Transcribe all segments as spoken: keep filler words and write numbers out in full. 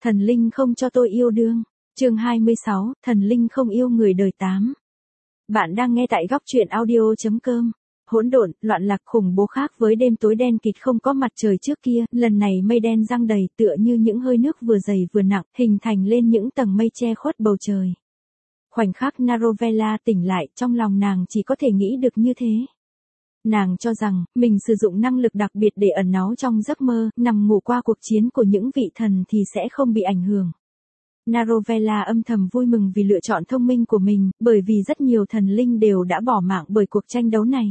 Thần linh không cho tôi yêu đương. Chương hai mươi sáu, thần linh không yêu người đời tám. Bạn đang nghe tại góc truyện audio chấm com. Hỗn độn, loạn lạc khủng bố khác với đêm tối đen kịt không có mặt trời trước kia, lần này mây đen giăng đầy tựa như những hơi nước vừa dày vừa nặng, hình thành lên những tầng mây che khuất bầu trời. Khoảnh khắc Narovella tỉnh lại, trong lòng nàng chỉ có thể nghĩ được như thế. Nàng cho rằng, mình sử dụng năng lực đặc biệt để ẩn náu trong giấc mơ, nằm ngủ qua cuộc chiến của những vị thần thì sẽ không bị ảnh hưởng. Narovella âm thầm vui mừng vì lựa chọn thông minh của mình, bởi vì rất nhiều thần linh đều đã bỏ mạng bởi cuộc tranh đấu này.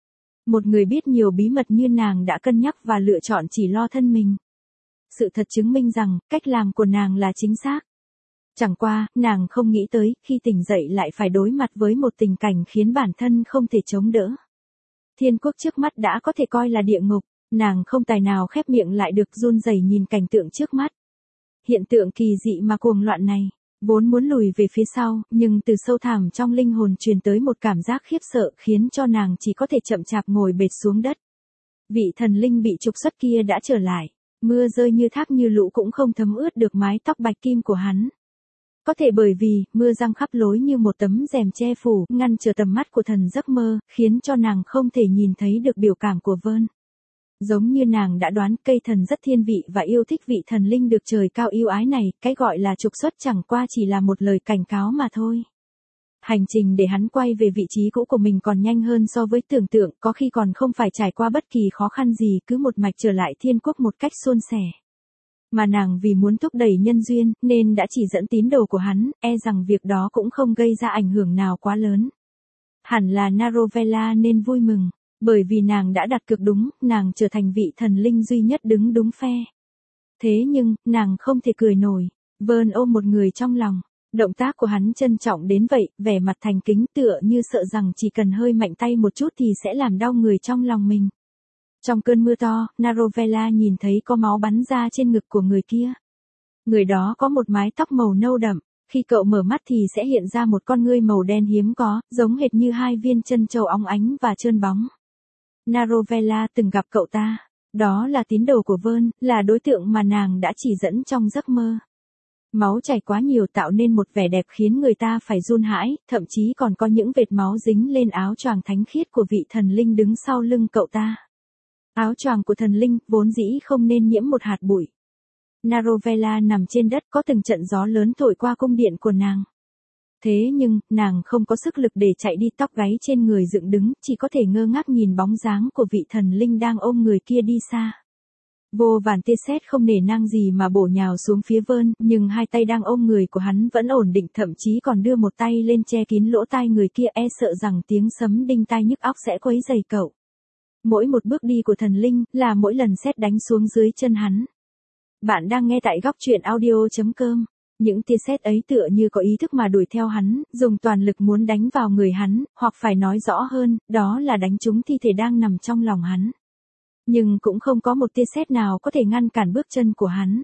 Một người biết nhiều bí mật như nàng đã cân nhắc và lựa chọn chỉ lo thân mình. Sự thật chứng minh rằng, cách làm của nàng là chính xác. Chẳng qua, nàng không nghĩ tới, khi tỉnh dậy lại phải đối mặt với một tình cảnh khiến bản thân không thể chống đỡ. Thiên quốc trước mắt đã có thể coi là địa ngục, nàng không tài nào khép miệng lại được, run rẩy nhìn cảnh tượng trước mắt. Hiện tượng kỳ dị mà cuồng loạn này, vốn muốn lùi về phía sau, nhưng từ sâu thẳm trong linh hồn truyền tới một cảm giác khiếp sợ khiến cho nàng chỉ có thể chậm chạp ngồi bệt xuống đất. Vị thần linh bị trục xuất kia đã trở lại, mưa rơi như thác như lũ cũng không thấm ướt được mái tóc bạch kim của hắn. Có thể bởi vì, mưa giăng khắp lối như một tấm rèm che phủ, ngăn trở tầm mắt của thần giấc mơ, khiến cho nàng không thể nhìn thấy được biểu cảm của Vern. Giống như nàng đã đoán, cây thần rất thiên vị và yêu thích vị thần linh được trời cao yêu ái này, cái gọi là trục xuất chẳng qua chỉ là một lời cảnh cáo mà thôi. Hành trình để hắn quay về vị trí cũ của mình còn nhanh hơn so với tưởng tượng, có khi còn không phải trải qua bất kỳ khó khăn gì, cứ một mạch trở lại thiên quốc một cách suôn sẻ. Mà nàng vì muốn thúc đẩy nhân duyên, nên đã chỉ dẫn tín đồ của hắn, e rằng việc đó cũng không gây ra ảnh hưởng nào quá lớn. Hẳn là Narovella nên vui mừng, bởi vì nàng đã đặt cược đúng, nàng trở thành vị thần linh duy nhất đứng đúng phe. Thế nhưng, nàng không thể cười nổi. Vern ôm một người trong lòng, động tác của hắn trân trọng đến vậy, vẻ mặt thành kính tựa như sợ rằng chỉ cần hơi mạnh tay một chút thì sẽ làm đau người trong lòng mình. Trong cơn mưa to, Narovella nhìn thấy có máu bắn ra trên ngực của người kia. Người đó có một mái tóc màu nâu đậm, khi cậu mở mắt thì sẽ hiện ra một con ngươi màu đen hiếm có, giống hệt như hai viên chân châu óng ánh và trơn bóng. Narovella từng gặp cậu ta, đó là tín đồ của Vern, là đối tượng mà nàng đã chỉ dẫn trong giấc mơ. Máu chảy quá nhiều tạo nên một vẻ đẹp khiến người ta phải run hãi, thậm chí còn có những vệt máu dính lên áo choàng thánh khiết của vị thần linh đứng sau lưng cậu ta. Áo choàng của thần linh, vốn dĩ không nên nhiễm một hạt bụi. Narovella nằm trên đất, có từng trận gió lớn thổi qua cung điện của nàng. Thế nhưng, nàng không có sức lực để chạy đi, tóc gáy trên người dựng đứng, chỉ có thể ngơ ngác nhìn bóng dáng của vị thần linh đang ôm người kia đi xa. Vô vàn tia sét không nể nang gì mà bổ nhào xuống phía Vern, nhưng hai tay đang ôm người của hắn vẫn ổn định, thậm chí còn đưa một tay lên che kín lỗ tai người kia, e sợ rằng tiếng sấm đinh tai nhức óc sẽ quấy rầy cậu. Mỗi một bước đi của thần linh, là mỗi lần sét đánh xuống dưới chân hắn. Bạn đang nghe tại góc truyện audio chấm com. Những tia sét ấy tựa như có ý thức mà đuổi theo hắn, dùng toàn lực muốn đánh vào người hắn, hoặc phải nói rõ hơn, đó là đánh trúng thi thể đang nằm trong lòng hắn. Nhưng cũng không có một tia sét nào có thể ngăn cản bước chân của hắn.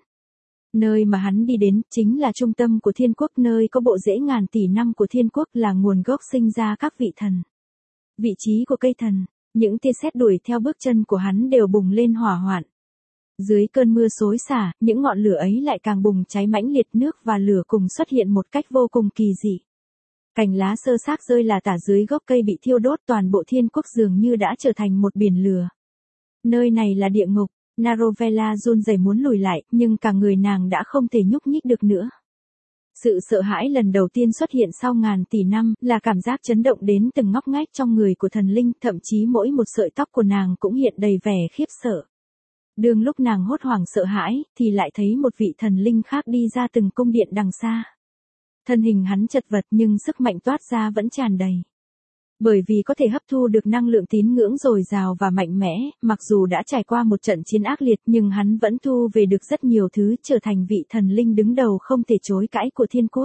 Nơi mà hắn đi đến, chính là trung tâm của thiên quốc, nơi có bộ rễ ngàn tỷ năm của thiên quốc, là nguồn gốc sinh ra các vị thần. Vị trí của cây thần, những tia sét đuổi theo bước chân của hắn đều bùng lên hỏa hoạn. Dưới cơn mưa xối xả, những ngọn lửa ấy lại càng bùng cháy mãnh liệt, nước và lửa cùng xuất hiện một cách vô cùng kỳ dị. Cành lá sơ xác rơi là tả dưới gốc cây bị thiêu đốt, toàn bộ thiên quốc dường như đã trở thành một biển lửa. Nơi này là địa ngục. Narovella run rẩy muốn lùi lại, nhưng cả người nàng đã không thể nhúc nhích được nữa. Sự sợ hãi lần đầu tiên xuất hiện sau ngàn tỷ năm, là cảm giác chấn động đến từng ngóc ngách trong người của thần linh, thậm chí mỗi một sợi tóc của nàng cũng hiện đầy vẻ khiếp sợ. Đương lúc nàng hốt hoảng sợ hãi, thì lại thấy một vị thần linh khác đi ra từng cung điện đằng xa. Thân hình hắn chật vật nhưng sức mạnh toát ra vẫn tràn đầy. Bởi vì có thể hấp thu được năng lượng tín ngưỡng dồi dào và mạnh mẽ, mặc dù đã trải qua một trận chiến ác liệt nhưng hắn vẫn thu về được rất nhiều thứ, trở thành vị thần linh đứng đầu không thể chối cãi của thiên quốc.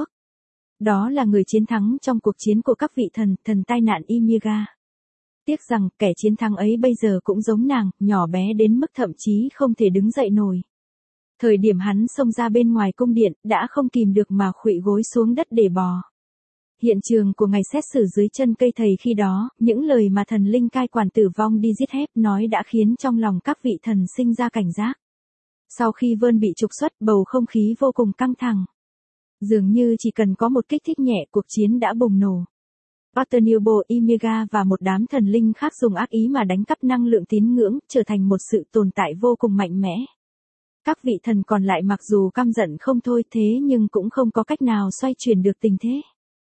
Đó là người chiến thắng trong cuộc chiến của các vị thần, thần tai nạn Ymira. Tiếc rằng, kẻ chiến thắng ấy bây giờ cũng giống nàng, nhỏ bé đến mức thậm chí không thể đứng dậy nổi. Thời điểm hắn xông ra bên ngoài cung điện, đã không kìm được mà khuỵu gối xuống đất để bò. Hiện trường của ngày xét xử dưới chân cây thầy khi đó, những lời mà thần linh cai quản tử vong đi giết hép nói đã khiến trong lòng các vị thần sinh ra cảnh giác. Sau khi Vern bị trục xuất, bầu không khí vô cùng căng thẳng. Dường như chỉ cần có một kích thích nhẹ, cuộc chiến đã bùng nổ. Otternilbo, Ymega và một đám thần linh khác dùng ác ý mà đánh cắp năng lượng tín ngưỡng, trở thành một sự tồn tại vô cùng mạnh mẽ. Các vị thần còn lại mặc dù căm giận không thôi thế nhưng cũng không có cách nào xoay chuyển được tình thế.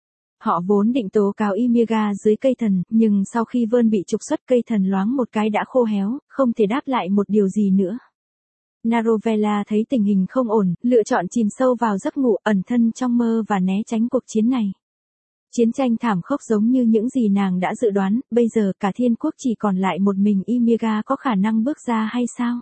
Họ vốn định tố cáo Ymega dưới cây thần, nhưng sau khi Vern bị trục xuất, cây thần loáng một cái đã khô héo, không thể đáp lại một điều gì nữa. Narovella thấy tình hình không ổn, lựa chọn chìm sâu vào giấc ngủ, ẩn thân trong mơ và né tránh cuộc chiến này. Chiến tranh thảm khốc giống như những gì nàng đã dự đoán, bây giờ cả thiên quốc chỉ còn lại một mình Ymega có khả năng bước ra hay sao?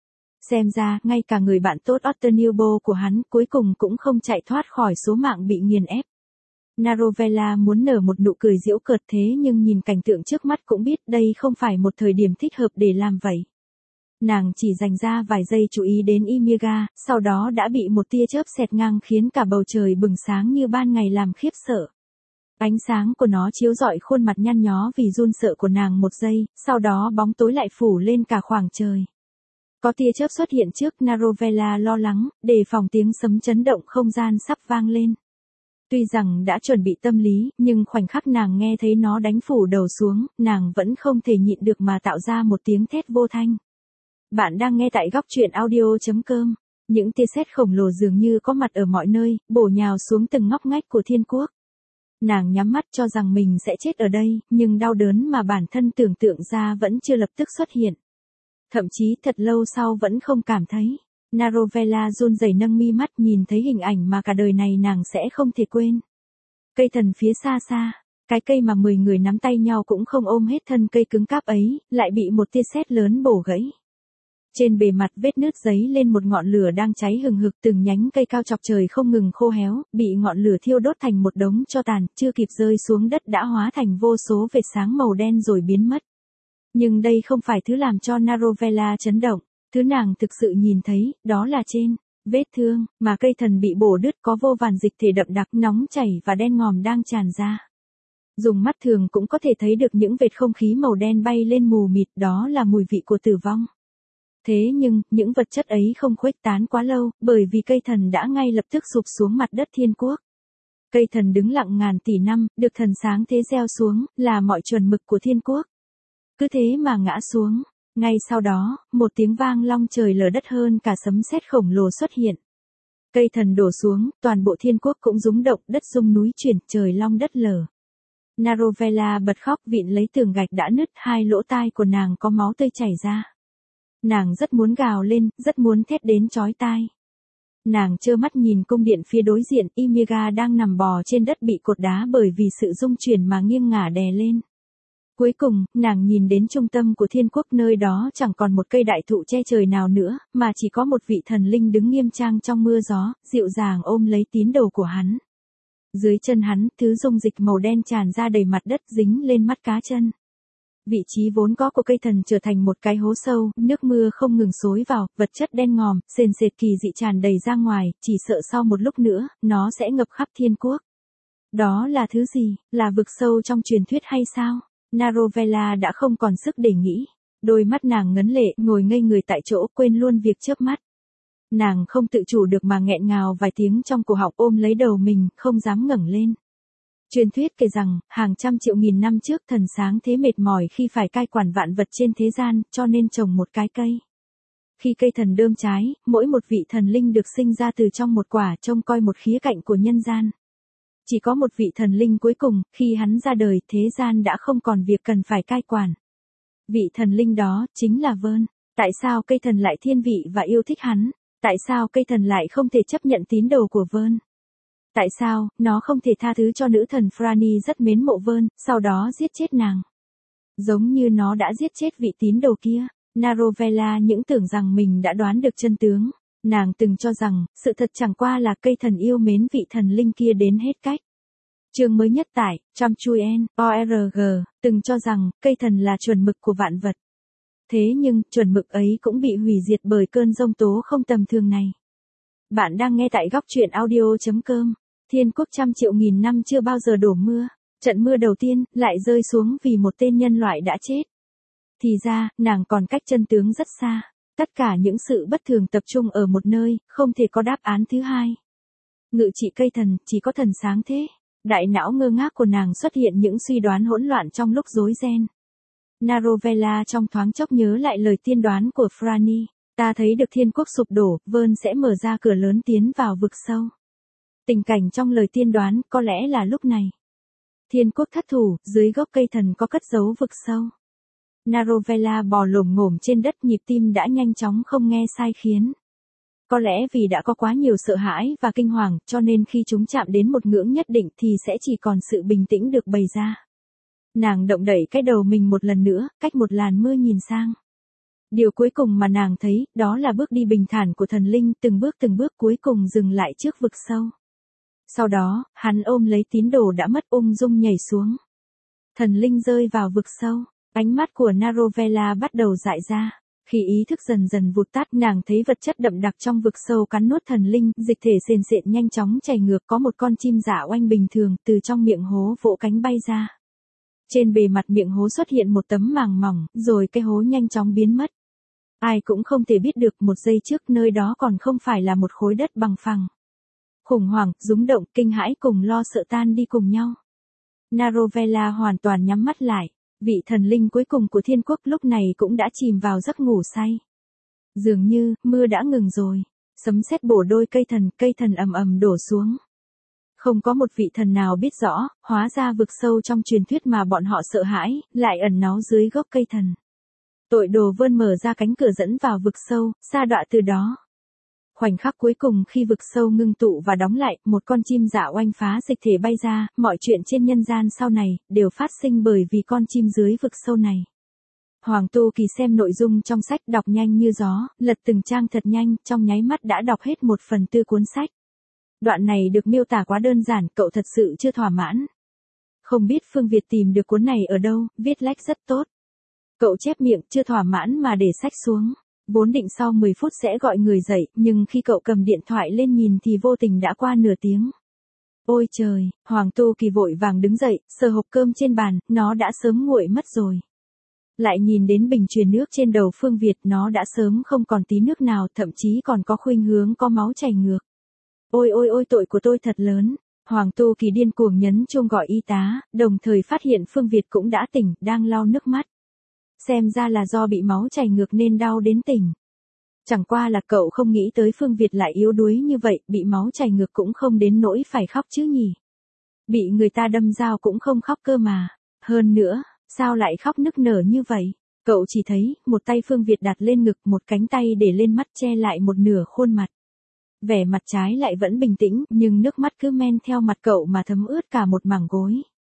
Xem ra, ngay cả người bạn tốt Otternilbo của hắn cuối cùng cũng không chạy thoát khỏi số mạng bị nghiền ép. Narovella muốn nở một nụ cười giễu cợt thế nhưng nhìn cảnh tượng trước mắt cũng biết đây không phải một thời điểm thích hợp để làm vậy. Nàng chỉ dành ra vài giây chú ý đến Ymega, sau đó đã bị một tia chớp xẹt ngang khiến cả bầu trời bừng sáng như ban ngày làm khiếp sợ. Ánh sáng của nó chiếu rọi khuôn mặt nhăn nhó vì run sợ của nàng một giây, sau đó bóng tối lại phủ lên cả khoảng trời. Có tia chớp xuất hiện trước, Narovella lo lắng, đề phòng tiếng sấm chấn động không gian sắp vang lên. Tuy rằng đã chuẩn bị tâm lý, nhưng khoảnh khắc nàng nghe thấy nó đánh phủ đầu xuống, nàng vẫn không thể nhịn được mà tạo ra một tiếng thét vô thanh. Bạn đang nghe tại góc truyện audio chấm com. Những tia sét khổng lồ dường như có mặt ở mọi nơi, bổ nhào xuống từng ngóc ngách của thiên quốc. Nàng nhắm mắt cho rằng mình sẽ chết ở đây, nhưng đau đớn mà bản thân tưởng tượng ra vẫn chưa lập tức xuất hiện. Thậm chí thật lâu sau vẫn không cảm thấy. Narovella run rẩy nâng mi mắt nhìn thấy hình ảnh mà cả đời này nàng sẽ không thể quên. Cây thần phía xa xa, cái cây mà mười người nắm tay nhau cũng không ôm hết thân cây cứng cáp ấy, lại bị một tia sét lớn bổ gãy. Trên bề mặt vết nứt giấy lên một ngọn lửa đang cháy hừng hực, từng nhánh cây cao chọc trời không ngừng khô héo, bị ngọn lửa thiêu đốt thành một đống tro tàn, chưa kịp rơi xuống đất đã hóa thành vô số vệt sáng màu đen rồi biến mất. Nhưng đây không phải thứ làm cho Narovella chấn động, thứ nàng thực sự nhìn thấy, đó là trên vết thương mà cây thần bị bổ đứt có vô vàn dịch thể đậm đặc, nóng chảy và đen ngòm đang tràn ra. Dùng mắt thường cũng có thể thấy được những vệt không khí màu đen bay lên mù mịt, đó là mùi vị của tử vong. Thế nhưng, những vật chất ấy không khuếch tán quá lâu, bởi vì cây thần đã ngay lập tức sụp xuống mặt đất thiên quốc. Cây thần đứng lặng ngàn tỷ năm, được thần sáng thế gieo xuống, là mọi chuẩn mực của thiên quốc. Cứ thế mà ngã xuống. Ngay sau đó, một tiếng vang long trời lở đất hơn cả sấm sét khổng lồ xuất hiện. Cây thần đổ xuống, toàn bộ thiên quốc cũng rúng động, đất rung núi chuyển, trời long đất lở. Narovella bật khóc vịn lấy tường gạch đã nứt, hai lỗ tai của nàng có máu tươi chảy ra. Nàng rất muốn gào lên, rất muốn thét đến chói tai. Nàng trơ mắt nhìn cung điện phía đối diện, Ymega đang nằm bò trên đất bị cột đá bởi vì sự rung chuyển mà nghiêng ngả đè lên. Cuối cùng, nàng nhìn đến trung tâm của thiên quốc, nơi đó chẳng còn một cây đại thụ che trời nào nữa, mà chỉ có một vị thần linh đứng nghiêm trang trong mưa gió, dịu dàng ôm lấy tín đồ của hắn. Dưới chân hắn, thứ dung dịch màu đen tràn ra đầy mặt đất dính lên mắt cá chân. Vị trí vốn có của cây thần trở thành một cái hố sâu, nước mưa không ngừng xối vào, vật chất đen ngòm, sền sệt kỳ dị tràn đầy ra ngoài, chỉ sợ sau một lúc nữa, nó sẽ ngập khắp thiên quốc. Đó là thứ gì, là vực sâu trong truyền thuyết hay sao? Narovella đã không còn sức để nghĩ. Đôi mắt nàng ngấn lệ, ngồi ngây người tại chỗ, quên luôn việc chớp mắt. Nàng không tự chủ được mà nghẹn ngào vài tiếng trong cổ họng, ôm lấy đầu mình, không dám ngẩng lên. Truyền thuyết kể rằng, hàng trăm triệu nghìn năm trước thần sáng thế mệt mỏi khi phải cai quản vạn vật trên thế gian, cho nên trồng một cái cây. Khi cây thần đơm trái, mỗi một vị thần linh được sinh ra từ trong một quả, trông coi một khía cạnh của nhân gian. Chỉ có một vị thần linh cuối cùng, khi hắn ra đời, thế gian đã không còn việc cần phải cai quản. Vị thần linh đó, chính là Vern. Tại sao cây thần lại thiên vị và yêu thích hắn? Tại sao cây thần lại không thể chấp nhận tín đồ của Vern? Tại sao, nó không thể tha thứ cho nữ thần Franny rất mến mộ Vern, sau đó giết chết nàng? Giống như nó đã giết chết vị tín đồ kia. Narovella những tưởng rằng mình đã đoán được chân tướng. Nàng từng cho rằng, sự thật chẳng qua là cây thần yêu mến vị thần linh kia đến hết cách. Chương mới nhất tải, Tramchuyen, o rờ giê, từng cho rằng, cây thần là chuẩn mực của vạn vật. Thế nhưng, chuẩn mực ấy cũng bị hủy diệt bởi cơn giông tố không tầm thường này. Bạn đang nghe tại góc truyện audio chấm com. Thiên quốc trăm triệu nghìn năm chưa bao giờ đổ mưa. Trận mưa đầu tiên, lại rơi xuống vì một tên nhân loại đã chết. Thì ra, nàng còn cách chân tướng rất xa. Tất cả những sự bất thường tập trung ở một nơi, không thể có đáp án thứ hai. Ngự trị cây thần, chỉ có thần sáng thế. Đại não ngơ ngác của nàng xuất hiện những suy đoán hỗn loạn trong lúc rối ren. Narovella trong thoáng chốc nhớ lại lời tiên đoán của Franny. Ta thấy được thiên quốc sụp đổ, Vern sẽ mở ra cửa lớn tiến vào vực sâu. Tình cảnh trong lời tiên đoán có lẽ là lúc này. Thiên quốc thất thủ, dưới gốc cây thần có cất giấu vực sâu. Narovella bò lồm ngổm trên đất, nhịp tim đã nhanh chóng không nghe sai khiến. Có lẽ vì đã có quá nhiều sợ hãi và kinh hoàng, cho nên khi chúng chạm đến một ngưỡng nhất định thì sẽ chỉ còn sự bình tĩnh được bày ra. Nàng động đẩy cái đầu mình một lần nữa, cách một làn mưa nhìn sang. Điều cuối cùng mà nàng thấy, đó là bước đi bình thản của thần linh, từng bước từng bước cuối cùng dừng lại trước vực sâu. Sau đó, hắn ôm lấy tín đồ đã mất, ung dung nhảy xuống. Thần linh rơi vào vực sâu, ánh mắt của Narovella bắt đầu dại ra. Khi ý thức dần dần vụt tắt, nàng thấy vật chất đậm đặc trong vực sâu cắn nuốt thần linh, dịch thể sền sệt nhanh chóng chảy ngược, có một con chim dạ oanh bình thường từ trong miệng hố vỗ cánh bay ra. Trên bề mặt miệng hố xuất hiện một tấm màng mỏng, rồi cái hố nhanh chóng biến mất. Ai cũng không thể biết được một giây trước nơi đó còn không phải là một khối đất bằng phẳng. Khủng hoảng, rúng động, kinh hãi cùng lo sợ tan đi cùng nhau. Narovella hoàn toàn nhắm mắt lại. Vị thần linh cuối cùng của thiên quốc lúc này cũng đã chìm vào giấc ngủ say. Dường như, mưa đã ngừng rồi. Sấm sét bổ đôi cây thần, cây thần ầm ầm đổ xuống. Không có một vị thần nào biết rõ, hóa ra vực sâu trong truyền thuyết mà bọn họ sợ hãi, lại ẩn náu dưới gốc cây thần. Tội đồ vươn mở ra cánh cửa dẫn vào vực sâu, sa đọa từ đó. Khoảnh khắc cuối cùng khi vực sâu ngưng tụ và đóng lại, một con chim dạ oanh phá dịch thể bay ra, mọi chuyện trên nhân gian sau này, đều phát sinh bởi vì con chim dưới vực sâu này. Hoàng Tu Kỳ xem nội dung trong sách, đọc nhanh như gió, lật từng trang thật nhanh, trong nháy mắt đã đọc hết một phần tư cuốn sách. Đoạn này được miêu tả quá đơn giản, cậu thật sự chưa thỏa mãn. Không biết Phương Việt tìm được cuốn này ở đâu, viết lách rất tốt. Cậu chép miệng, chưa thỏa mãn mà để sách xuống. Vốn định sau mười phút sẽ gọi người dậy, nhưng khi cậu cầm điện thoại lên nhìn thì vô tình đã qua nửa tiếng. Ôi trời, Hoàng Tu Kỳ vội vàng đứng dậy, sờ hộp cơm trên bàn, nó đã sớm nguội mất rồi. Lại nhìn đến bình truyền nước trên đầu Phương Việt, nó đã sớm không còn tí nước nào, thậm chí còn có khuynh hướng có máu chảy ngược. Ôi ôi ôi, tội của tôi thật lớn. Hoàng Tu Kỳ điên cuồng nhấn chuông gọi y tá, đồng thời phát hiện Phương Việt cũng đã tỉnh, đang lau nước mắt. Xem ra là do bị máu chảy ngược nên đau đến tỉnh. Chẳng qua là cậu không nghĩ tới Phương Việt lại yếu đuối như vậy, bị máu chảy ngược cũng không đến nỗi phải khóc chứ nhỉ. Bị người ta đâm dao cũng không khóc cơ mà. Hơn nữa, sao lại khóc nức nở như vậy? Cậu chỉ thấy, một tay Phương Việt đặt lên ngực, một cánh tay để lên mắt che lại một nửa khuôn mặt. Vẻ mặt trái lại vẫn bình tĩnh, nhưng nước mắt cứ men theo mặt cậu mà thấm ướt cả một mảng gối.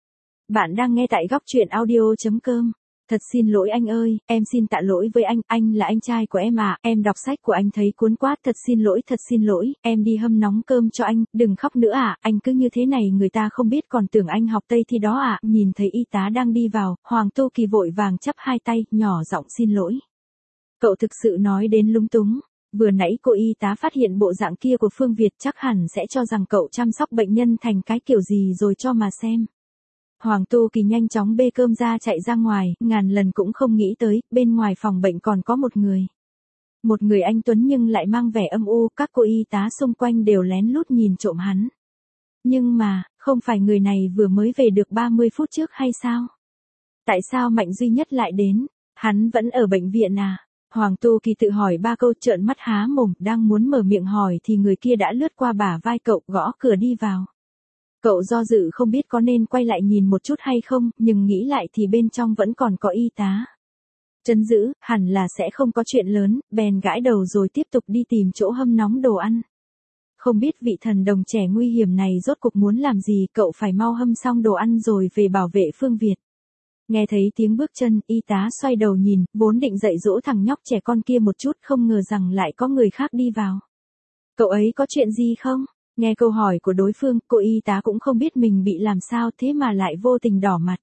Bạn đang nghe tại góc truyện audio chấm com. Thật xin lỗi anh ơi, em xin tạ lỗi với anh, anh là anh trai của em à, em đọc sách của anh thấy cuốn quá, thật xin lỗi, thật xin lỗi, em đi hâm nóng cơm cho anh, đừng khóc nữa à, anh cứ như thế này người ta không biết còn tưởng anh học Tây thi đó à, nhìn thấy y tá đang đi vào, Hoàng Tu Kỳ vội vàng chắp hai tay, nhỏ giọng xin lỗi. Cậu thực sự nói đến lúng túng, vừa nãy cô y tá phát hiện bộ dạng kia của Phương Việt chắc hẳn sẽ cho rằng cậu chăm sóc bệnh nhân thành cái kiểu gì rồi cho mà xem. Hoàng Tu Kỳ nhanh chóng bê cơm ra chạy ra ngoài, ngàn lần cũng không nghĩ tới, bên ngoài phòng bệnh còn có một người. Một người anh tuấn nhưng lại mang vẻ âm u, các cô y tá xung quanh đều lén lút nhìn trộm hắn. Nhưng mà, không phải người này vừa mới về được ba mươi phút trước hay sao? Tại sao Mạnh Duy Nhất lại đến? Hắn vẫn ở bệnh viện à? Hoàng Tu Kỳ tự hỏi ba câu, trợn mắt há mồm, đang muốn mở miệng hỏi thì người kia đã lướt qua bả vai cậu, gõ cửa đi vào. Cậu do dự không biết có nên quay lại nhìn một chút hay không, nhưng nghĩ lại thì bên trong vẫn còn có y tá. Trấn giữ, hẳn là sẽ không có chuyện lớn, bèn gãi đầu rồi tiếp tục đi tìm chỗ hâm nóng đồ ăn. Không biết vị thần đồng trẻ nguy hiểm này rốt cuộc muốn làm gì, cậu phải mau hâm xong đồ ăn rồi về bảo vệ Phương Việt. Nghe thấy tiếng bước chân, y tá xoay đầu nhìn, vốn định dạy dỗ thằng nhóc trẻ con kia một chút, không ngờ rằng lại có người khác đi vào. Cậu ấy có chuyện gì không? Nghe câu hỏi của đối phương, cô y tá cũng không biết mình bị làm sao thế mà lại vô tình đỏ mặt.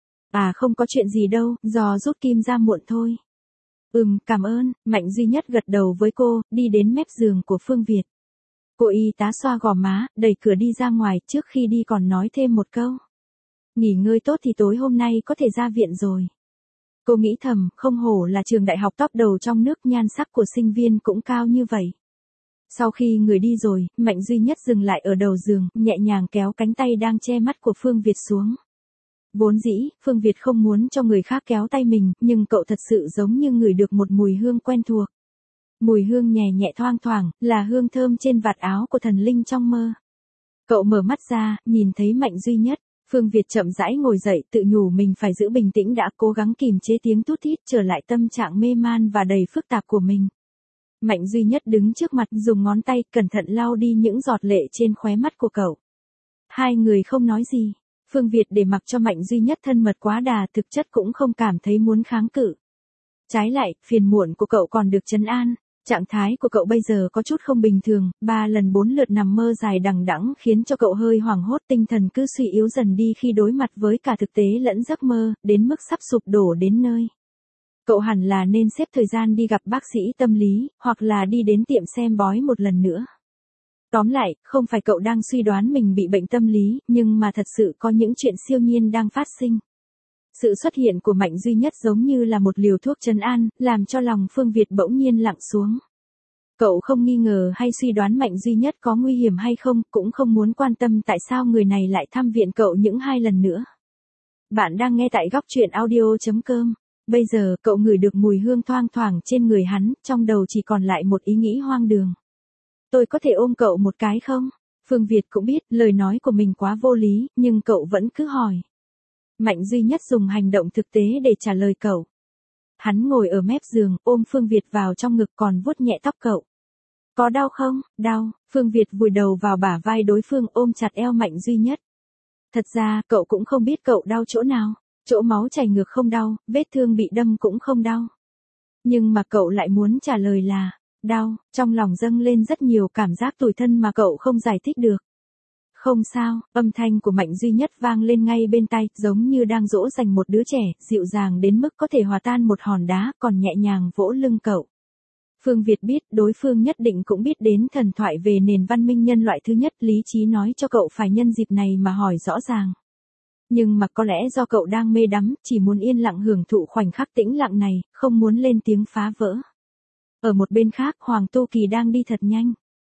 À không có chuyện gì đâu, do rút kim ra muộn thôi. Ừm, cảm ơn, Mạnh Duy Nhất gật đầu với cô, đi đến mép giường của Phương Việt. Cô y tá xoa gò má, đẩy cửa đi ra ngoài, trước khi đi còn nói thêm một câu. Nghỉ ngơi tốt thì tối hôm nay có thể ra viện rồi. Cô nghĩ thầm, không hổ là trường đại học top đầu trong nước, nhan sắc của sinh viên cũng cao như vậy. Sau khi người đi rồi, Mạnh duy nhất dừng lại ở đầu giường, nhẹ nhàng kéo cánh tay đang che mắt của Phương Việt xuống. Vốn dĩ, Phương Việt không muốn cho người khác kéo tay mình, nhưng cậu thật sự giống như ngửi được một mùi hương quen thuộc. Mùi hương nhẹ nhẹ thoang thoảng, là hương thơm trên vạt áo của thần linh trong mơ. Cậu mở mắt ra, nhìn thấy Mạnh duy nhất. Phương Việt chậm rãi ngồi dậy, tự nhủ mình phải giữ bình tĩnh đã, cố gắng kìm chế tiếng tút thít, trở lại tâm trạng mê man và đầy phức tạp của mình. Mạnh duy nhất đứng trước mặt, dùng ngón tay cẩn thận lau đi những giọt lệ trên khóe mắt của cậu. Hai người không nói gì. Phương Việt để mặc cho Mạnh duy nhất thân mật quá đà, thực chất cũng không cảm thấy muốn kháng cự. Trái lại, phiền muộn của cậu còn được trấn an. Trạng thái của cậu bây giờ có chút không bình thường, ba lần bốn lượt nằm mơ dài đằng đẵng khiến cho cậu hơi hoảng hốt, tinh thần cứ suy yếu dần đi khi đối mặt với cả thực tế lẫn giấc mơ, đến mức sắp sụp đổ đến nơi. Cậu hẳn là nên xếp thời gian đi gặp bác sĩ tâm lý, hoặc là đi đến tiệm xem bói một lần nữa. Tóm lại, không phải cậu đang suy đoán mình bị bệnh tâm lý, nhưng mà thật sự có những chuyện siêu nhiên đang phát sinh. Sự xuất hiện của Mạnh duy nhất giống như là một liều thuốc trấn an, làm cho lòng Phương Việt bỗng nhiên lặng xuống. Cậu không nghi ngờ hay suy đoán Mạnh duy nhất có nguy hiểm hay không, cũng không muốn quan tâm tại sao người này lại thăm viện cậu những hai lần nữa. Bạn đang nghe tại góc truyện audio chấm com. Bây giờ cậu ngửi được mùi hương thoang thoảng trên người hắn, trong đầu chỉ còn lại một ý nghĩ hoang đường. Tôi có thể ôm cậu một cái không? Phương Việt cũng biết lời nói của mình quá vô lý, nhưng cậu vẫn cứ hỏi. Mạnh duy nhất dùng hành động thực tế để trả lời cậu. Hắn ngồi ở mép giường, ôm Phương Việt vào trong ngực còn vuốt nhẹ tóc cậu. Có đau không? Đau. Phương Việt vùi đầu vào bả vai đối phương, ôm chặt eo Mạnh duy nhất. Thật ra, cậu cũng không biết cậu đau chỗ nào. Chỗ máu chảy ngược không đau, vết thương bị đâm cũng không đau. Nhưng mà cậu lại muốn trả lời là, đau, trong lòng dâng lên rất nhiều cảm giác tủi thân mà cậu không giải thích được. Không sao, âm thanh của Mạnh duy nhất vang lên ngay bên tai, giống như đang dỗ dành một đứa trẻ, dịu dàng đến mức có thể hòa tan một hòn đá, còn nhẹ nhàng vỗ lưng cậu. Phương Việt biết đối phương nhất định cũng biết đến thần thoại về nền văn minh nhân loại thứ nhất, lý trí nói cho cậu phải nhân dịp này mà hỏi rõ ràng. Nhưng mà có lẽ do cậu đang mê đắm, chỉ muốn yên lặng hưởng thụ khoảnh khắc tĩnh lặng này, không muốn lên tiếng phá vỡ. Ở một bên khác, Hoàng Tô Kỳ đang đi thật nhanh.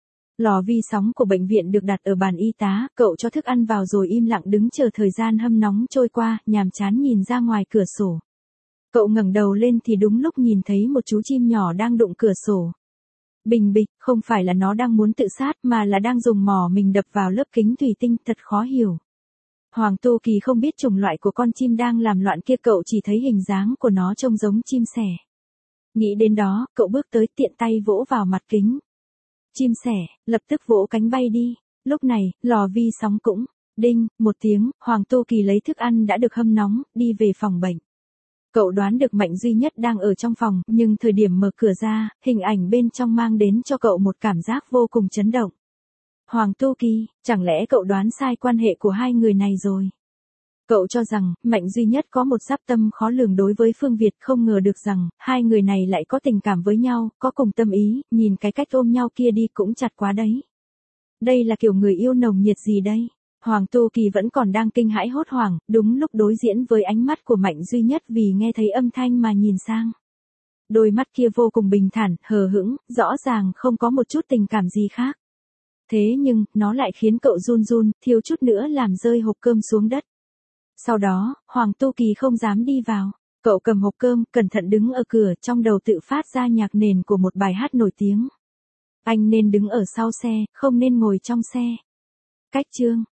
Lò vi sóng của bệnh viện được đặt ở bàn y tá, cậu cho thức ăn vào rồi im lặng đứng chờ thời gian hâm nóng trôi qua, nhàm chán nhìn ra ngoài cửa sổ. Cậu ngẩng đầu lên thì đúng lúc nhìn thấy một chú chim nhỏ đang đụng cửa sổ. Bình bịch, không phải là nó đang muốn tự sát mà là đang dùng mỏ mình đập vào lớp kính thủy tinh, thật khó hiểu. Hoàng Tô Kỳ không biết chủng loại của con chim đang làm loạn kia, cậu chỉ thấy hình dáng của nó trông giống chim sẻ. Nghĩ đến đó, cậu bước tới tiện tay vỗ vào mặt kính. Chim sẻ, lập tức vỗ cánh bay đi. Lúc này, lò vi sóng cũng, đinh, một tiếng, Hoàng Tô Kỳ lấy thức ăn đã được hâm nóng, đi về phòng bệnh. Cậu đoán được Mạnh duy nhất đang ở trong phòng, nhưng thời điểm mở cửa ra, hình ảnh bên trong mang đến cho cậu một cảm giác vô cùng chấn động. Hoàng Tô Kỳ, chẳng lẽ cậu đoán sai quan hệ của hai người này rồi? Cậu cho rằng, Mạnh duy nhất có một giáp tâm khó lường đối với Phương Việt, không ngờ được rằng, hai người này lại có tình cảm với nhau, có cùng tâm ý, nhìn cái cách ôm nhau kia đi cũng chặt quá đấy. Đây là kiểu người yêu nồng nhiệt gì đây? Hoàng Tô Kỳ vẫn còn đang kinh hãi hốt hoảng, đúng lúc đối diễn với ánh mắt của Mạnh duy nhất vì nghe thấy âm thanh mà nhìn sang. Đôi mắt kia vô cùng bình thản, hờ hững, rõ ràng không có một chút tình cảm gì khác. Thế nhưng, nó lại khiến cậu run run, thiếu chút nữa làm rơi hộp cơm xuống đất. Sau đó, Hoàng Tô Kỳ không dám đi vào. Cậu cầm hộp cơm, cẩn thận đứng ở cửa, trong đầu tự phát ra nhạc nền của một bài hát nổi tiếng. Anh nên đứng ở sau xe, không nên ngồi trong xe. Cách chương